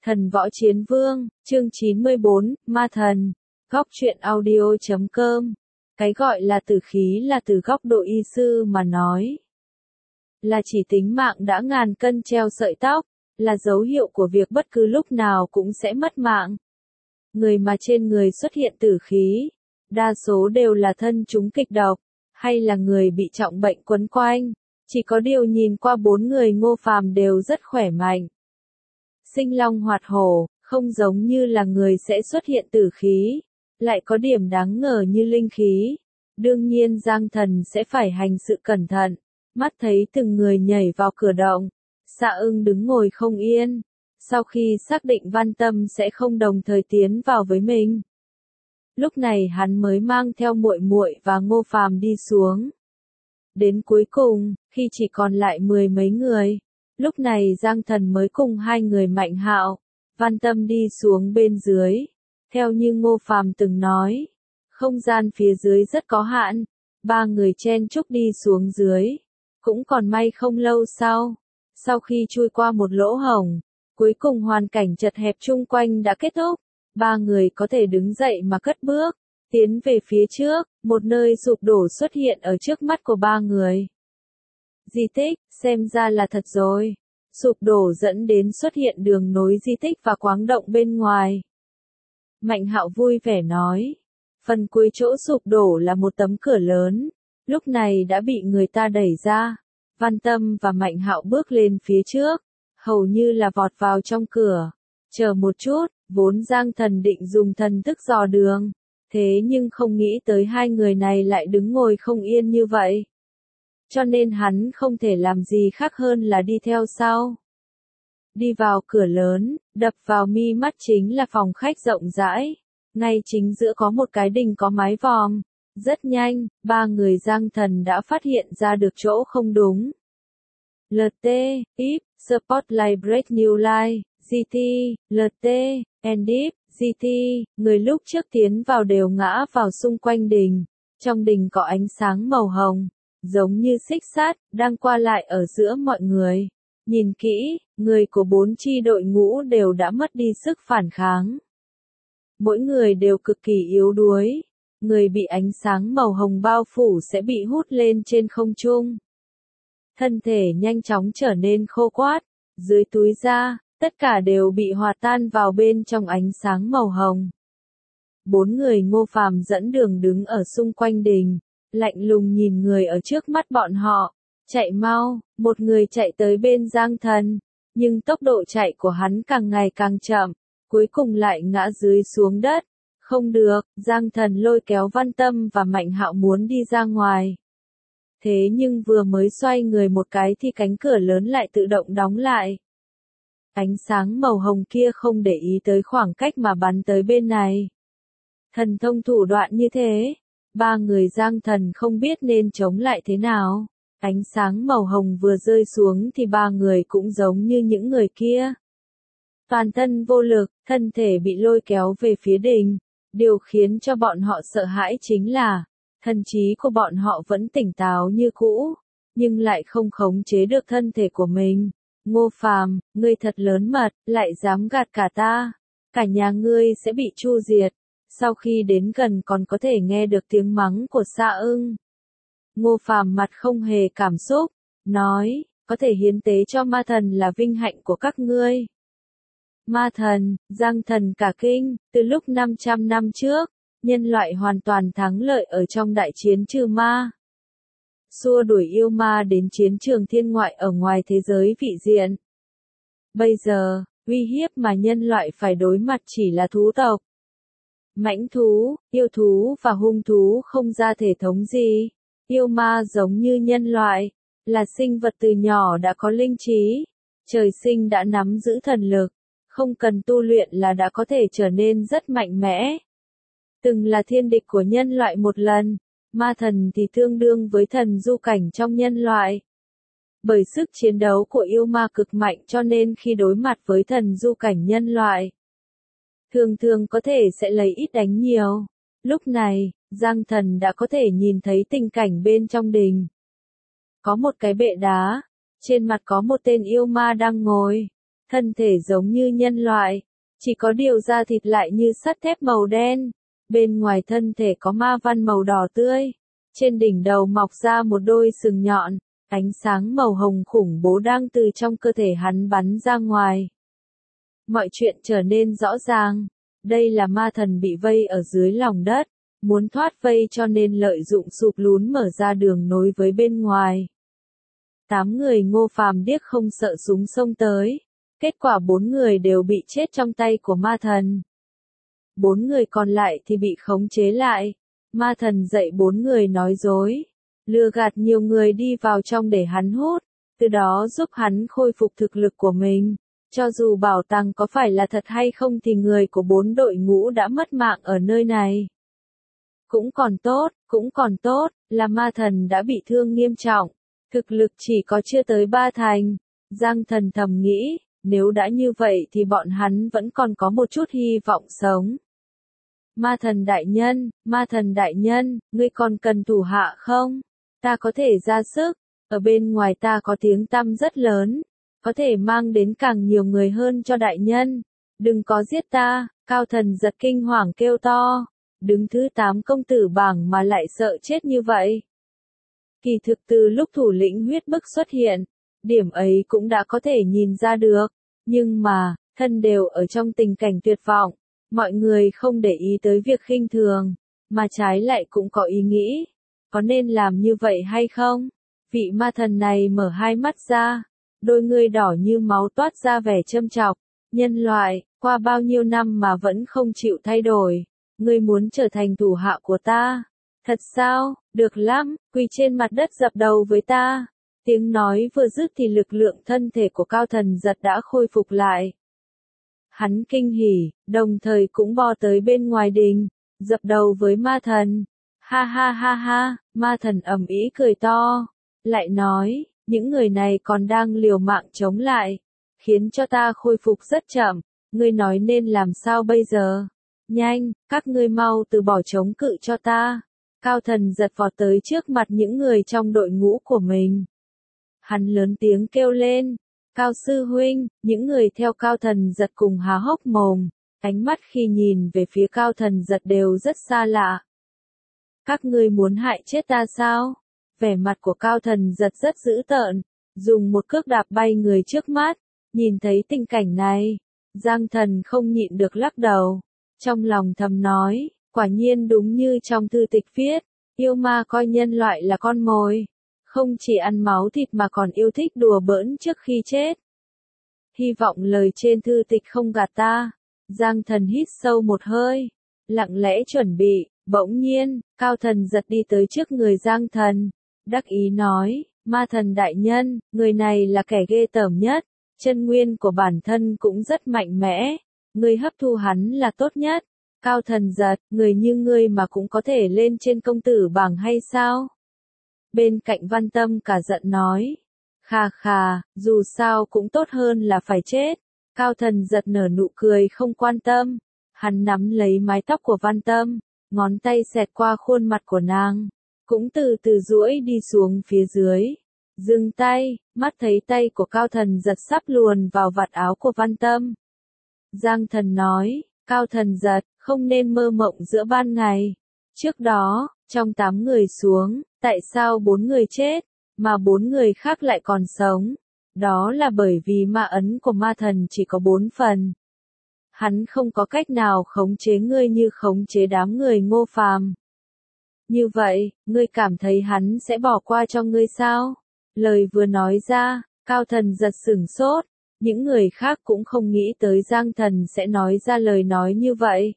Thần Võ Chiến Vương, chương 94, Ma Thần, góc truyện audio.com. Cái gọi là tử khí là từ góc độ y sư mà nói. Là chỉ tính mạng đã ngàn cân treo sợi tóc, là dấu hiệu của việc bất cứ lúc nào cũng sẽ mất mạng. Người mà trên người xuất hiện tử khí, đa số đều là thân chúng kịch độc, hay là người bị trọng bệnh quấn quanh. Chỉ có điều nhìn qua bốn người Ngô Phàm đều rất khỏe mạnh. Sinh long hoạt hổ, không giống như là người sẽ xuất hiện tử khí, lại có điểm đáng ngờ như linh khí. Đương nhiên Giang Thần sẽ phải hành sự cẩn thận, mắt thấy từng người nhảy vào cửa động. Dạ Ưng đứng ngồi không yên, sau khi xác định Văn Tâm sẽ không đồng thời tiến vào với mình. Lúc này hắn mới mang theo muội muội và Ngô Phàm đi xuống. Đến cuối cùng, khi chỉ còn lại mười mấy người, lúc này Giang Thần mới cùng hai người Mạnh Hạo, Văn Tâm đi xuống bên dưới. Theo như Ngô Phàm từng nói, không gian phía dưới rất có hạn, ba người chen chúc đi xuống dưới. Cũng còn may không lâu sau khi chui qua một lỗ hổng, cuối cùng hoàn cảnh chật hẹp chung quanh đã kết thúc, ba người có thể đứng dậy mà cất bước, tiến về phía trước, một nơi sụp đổ xuất hiện ở trước mắt của ba người. Di tích, xem ra là thật rồi. Sụp đổ dẫn đến xuất hiện đường nối di tích và khoáng động bên ngoài. Mạnh Hạo vui vẻ nói. Phần cuối chỗ sụp đổ là một tấm cửa lớn, lúc này đã bị người ta đẩy ra. Văn Tâm và Mạnh Hạo bước lên phía trước, hầu như là vọt vào trong cửa. Chờ một chút, vốn Giang Thần định dùng thần thức dò đường, thế nhưng không nghĩ tới hai người này lại đứng ngồi không yên như vậy. Cho nên hắn không thể làm gì khác hơn là đi theo sau. Đi vào cửa lớn, đập vào mi mắt chính là phòng khách rộng rãi. Ngay chính giữa có một cái đình có mái vòm. Rất nhanh, ba người Giang Thần đã phát hiện ra được chỗ không đúng. LT, IP, Spotlight Break New Light, GT, LT, and IP, GT, người lúc trước tiến vào đều ngã vào xung quanh đình. Trong đình có ánh sáng màu hồng, giống như xích sắt, đang qua lại ở giữa mọi người. Nhìn kỹ, người của bốn chi đội ngũ đều đã mất đi sức phản kháng. Mỗi người đều cực kỳ yếu đuối. Người bị ánh sáng màu hồng bao phủ sẽ bị hút lên trên không trung. Thân thể nhanh chóng trở nên khô quát. Dưới túi da, tất cả đều bị hòa tan vào bên trong ánh sáng màu hồng. Bốn người Ngô Phàm dẫn đường đứng ở xung quanh đình, lạnh lùng nhìn người ở trước mắt bọn họ. Chạy mau, một người chạy tới bên Giang Thần, nhưng tốc độ chạy của hắn càng ngày càng chậm, cuối cùng lại ngã dưới xuống đất. Không được, Giang Thần lôi kéo Văn Tâm và Mạnh Hạo muốn đi ra ngoài. Thế nhưng vừa mới xoay người một cái thì cánh cửa lớn lại tự động đóng lại. Ánh sáng màu hồng kia không để ý tới khoảng cách mà bắn tới bên này. Thần thông thủ đoạn như thế, ba người Giang Thần không biết nên chống lại thế nào. Ánh sáng màu hồng vừa rơi xuống thì ba người cũng giống như những người kia. Toàn thân vô lực, thân thể bị lôi kéo về phía đình. Điều khiến cho bọn họ sợ hãi chính là, thần trí của bọn họ vẫn tỉnh táo như cũ, nhưng lại không khống chế được thân thể của mình. Ngô Phàm, ngươi thật lớn mật, lại dám gạt cả ta. Cả nhà ngươi sẽ bị tru diệt. Sau khi đến gần còn có thể nghe được tiếng mắng của Dạ Ưng. Ngô Phàm mặt không hề cảm xúc, nói, có thể hiến tế cho ma thần là vinh hạnh của các ngươi. Ma thần, Giang Thần cả kinh, từ lúc 500 năm trước, nhân loại hoàn toàn thắng lợi ở trong đại chiến trừ ma. Xua đuổi yêu ma đến chiến trường thiên ngoại ở ngoài thế giới vị diện. Bây giờ, uy hiếp mà nhân loại phải đối mặt chỉ là thú tộc. Mãnh thú, yêu thú và hung thú không ra thể thống gì. Yêu ma giống như nhân loại, là sinh vật từ nhỏ đã có linh trí, trời sinh đã nắm giữ thần lực. Không cần tu luyện là đã có thể trở nên rất mạnh mẽ. Từng là thiên địch của nhân loại một lần, ma thần thì tương đương với thần du cảnh trong nhân loại. Bởi sức chiến đấu của yêu ma cực mạnh cho nên khi đối mặt với thần du cảnh nhân loại, thường có thể sẽ lấy ít đánh nhiều. Lúc này, Giang Thần đã có thể nhìn thấy tình cảnh bên trong đình. Có một cái bệ đá, trên mặt có một tên yêu ma đang ngồi. thân thể giống như nhân loại, chỉ có điều da thịt lại như sắt thép màu đen, bên ngoài thân thể có ma văn màu đỏ tươi, trên đỉnh đầu mọc ra một đôi sừng nhọn, ánh sáng màu hồng khủng bố đang từ trong cơ thể hắn bắn ra ngoài. Mọi chuyện trở nên rõ ràng, đây là ma thần bị vây ở dưới lòng đất, muốn thoát vây cho nên lợi dụng sụp lún mở ra đường nối với bên ngoài. 8 người Ngô Phàm điếc không sợ súng xông tới, kết quả 4 người đều bị chết trong tay của ma thần. 4 người còn lại thì bị khống chế lại, ma thần dạy 4 người nói dối, lừa gạt nhiều người đi vào trong để hắn hút, từ đó giúp hắn khôi phục thực lực của mình. Cho dù bảo tàng có phải là thật hay không thì người của 4 đội ngũ đã mất mạng ở nơi này. Cũng còn tốt, là ma thần đã bị thương nghiêm trọng, thực lực chỉ có chưa tới 3 thành. Giang Thần thầm nghĩ, nếu đã như vậy thì bọn hắn vẫn còn có một chút hy vọng sống. Ma thần đại nhân, ngươi còn cần thủ hạ không? Ta có thể ra sức, ở bên ngoài ta có tiếng tăm rất lớn, có thể mang đến càng nhiều người hơn cho đại nhân. Đừng có giết ta, Cao Thần giật kinh hoàng kêu to, đứng thứ 8 công tử bảng mà lại sợ chết như vậy. Kỳ thực từ lúc thủ lĩnh huyết bức xuất hiện, điểm ấy cũng đã có thể nhìn ra được, nhưng mà, thân đều ở trong tình cảnh tuyệt vọng, mọi người không để ý tới việc khinh thường, mà trái lại cũng có ý nghĩ, có nên làm như vậy hay không? Vị ma thần này mở hai mắt ra, đôi ngươi đỏ như máu toát ra vẻ châm chọc, nhân loại, qua bao nhiêu năm mà vẫn không chịu thay đổi, ngươi muốn trở thành thủ hạ của ta. Thật sao, được lắm, quỳ trên mặt đất dập đầu với ta. Tiếng nói vừa dứt thì lực lượng thân thể của Cao Thần giật đã khôi phục lại. Hắn kinh hỉ, đồng thời cũng bò tới bên ngoài đình, dập đầu với ma thần. Ha ha ha ha, ma thần ầm ĩ cười to, lại nói, những người này còn đang liều mạng chống lại, khiến cho ta khôi phục rất chậm, ngươi nói nên làm sao bây giờ? Nhanh, các ngươi mau từ bỏ chống cự cho ta. Cao Thần giật vọt tới trước mặt những người trong đội ngũ của mình. Hắn lớn tiếng kêu lên, Cao sư huynh, những người theo Cao Thần giật cùng há hốc mồm, ánh mắt khi nhìn về phía Cao Thần giật đều rất xa lạ. Các ngươi muốn hại chết ta sao? Vẻ mặt của Cao Thần giật rất dữ tợn, dùng một cước đạp bay người trước mắt, nhìn thấy tình cảnh này, Giang Thần không nhịn được lắc đầu, trong lòng thầm nói, quả nhiên đúng như trong thư tịch viết, yêu ma coi nhân loại là con mồi, không chỉ ăn máu thịt mà còn yêu thích đùa bỡn trước khi chết. Hy vọng lời trên thư tịch không gạt ta. Giang Thần hít sâu một hơi, lặng lẽ chuẩn bị, bỗng nhiên, Cao Thần giật đi tới trước người Giang Thần, đắc ý nói, ma thần đại nhân, người này là kẻ ghê tởm nhất, chân nguyên của bản thân cũng rất mạnh mẽ, người hấp thu hắn là tốt nhất. Cao Thần giật, người như ngươi mà cũng có thể lên trên công tử bảng hay sao? Bên cạnh Văn Tâm cả giận nói, khà khà, dù sao cũng tốt hơn là phải chết. Cao Thần giật nở nụ cười không quan tâm, hắn nắm lấy mái tóc của Văn Tâm, ngón tay xẹt qua khuôn mặt của nàng, cũng từ từ duỗi đi xuống phía dưới. Dừng tay, mắt thấy tay của Cao Thần giật sắp luồn vào vạt áo của Văn Tâm. Giang Thần nói, Cao Thần giật, không nên mơ mộng giữa ban ngày. Trước đó, trong 8 người xuống, tại sao 4 người chết, mà 4 người khác lại còn sống? Đó là bởi vì ma ấn của ma thần chỉ có 4 phần. Hắn không có cách nào khống chế ngươi như khống chế đám người Ngô Phàm. Như vậy, ngươi cảm thấy hắn sẽ bỏ qua cho ngươi sao? Lời vừa nói ra, Cao Thần giật sửng sốt, những người khác cũng không nghĩ tới Giang Thần sẽ nói ra lời nói như vậy.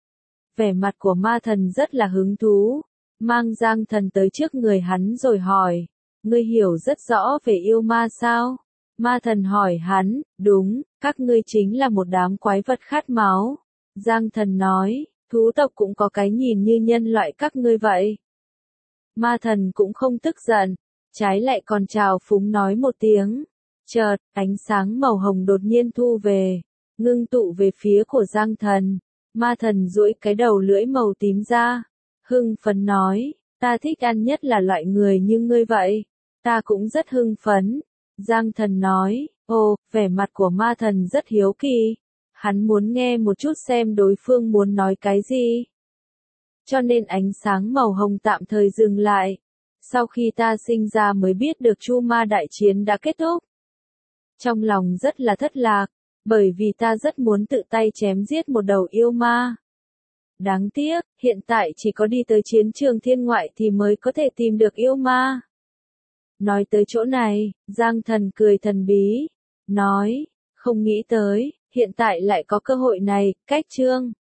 Vẻ mặt của ma thần rất là hứng thú, mang Giang Thần tới trước người hắn rồi hỏi, ngươi hiểu rất rõ về yêu ma sao? Ma thần hỏi hắn, đúng, các ngươi chính là một đám quái vật khát máu. Giang Thần nói, thú tộc cũng có cái nhìn như nhân loại các ngươi vậy. Ma thần cũng không tức giận, trái lại còn chào phúng nói một tiếng. Chợt, ánh sáng màu hồng đột nhiên thu về, ngưng tụ về phía của Giang Thần. Ma thần duỗi cái đầu lưỡi màu tím ra, hưng phấn nói, ta thích ăn nhất là loại người như ngươi vậy. Ta cũng rất hưng phấn. Giang Thần nói, Ồ, vẻ mặt của ma thần rất hiếu kỳ. Hắn muốn nghe một chút xem đối phương muốn nói cái gì. Cho nên ánh sáng màu hồng tạm thời dừng lại. Sau khi ta sinh ra mới biết được Chu Ma đại chiến đã kết thúc. Trong lòng rất là thất lạc, bởi vì ta rất muốn tự tay chém giết một đầu yêu ma. Đáng tiếc, hiện tại chỉ có đi tới chiến trường thiên ngoại thì mới có thể tìm được yêu ma. Nói tới chỗ này, Giang Thần cười thần bí, nói, không nghĩ tới, hiện tại lại có cơ hội này, cách chương.